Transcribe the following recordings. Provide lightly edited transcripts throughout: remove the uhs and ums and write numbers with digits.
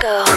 go.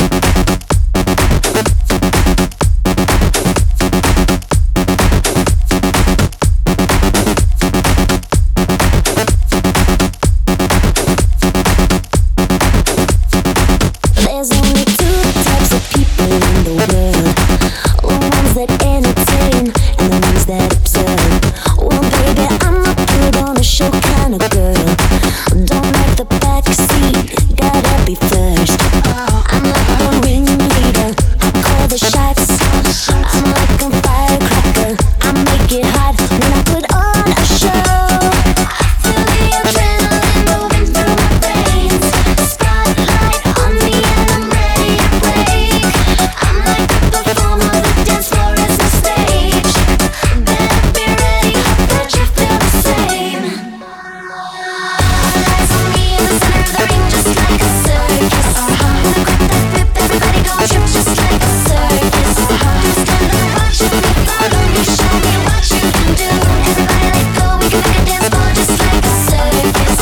There's only two types of people in the world. The ones that entertain and the ones that observe. Well, baby, I'm a put on a show kind of girl. Don't like the back seat, gotta be first. I'm like the ringleader, I call the shots. I'm like a firecracker, I make it hot when I put on a show. I feel the adrenaline moving through my veins. Spotlight on me and I'm ready to break. I'm like the performer, the dance floor is the stage. Better be ready, hope that you feel the same. All eyes on me in the center of the ring, just like a circus. When I grab that whip, everybody gon' trip just like a circus. Stand up, watch me, follow me, show me what you can do. Everybody let go, we can make a dance floor just like a circus.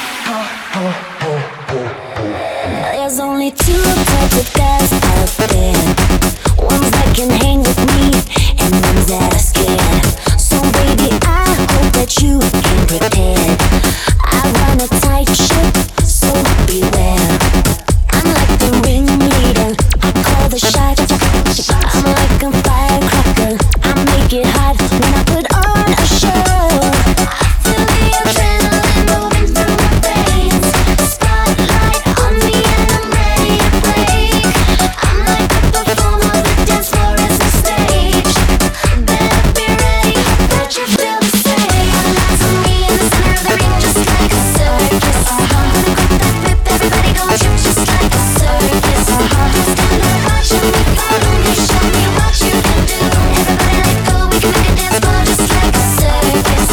There's only two types of guys out there. Ones that can hang with me and ones that are scared. So baby, I hope that you came prepared. I run a tight ship, so beware. I'm like the ringleader, I call the shots. I'm like a firecracker, I make it hot when I put on a show. I feel the adrenaline moving through my veins. Spotlight on me and I'm ready to break. I'm like the performer, the dance floor is the stage. Better be ready, hope that you feel the same. All eyes on me in the center of the ring, just like a circus. When I grab that whip, everybody gon' trip just like a circus. Stand up, watch me, follow me, show me what you can do. Everybody let go, we can make a dance floor just like a circus.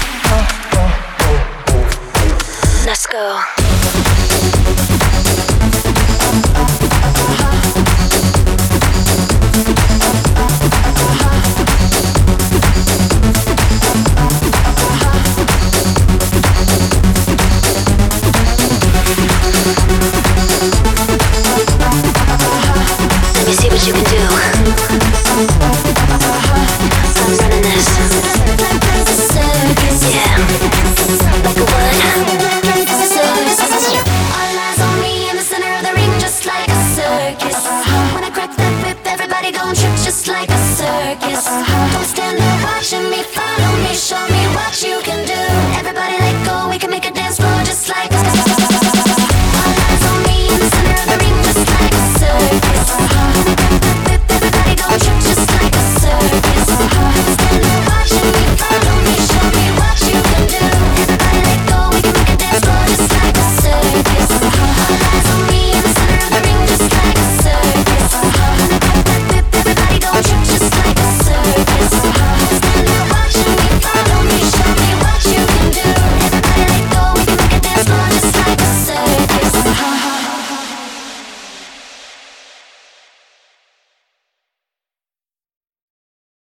Let's go. Let me see what you can do.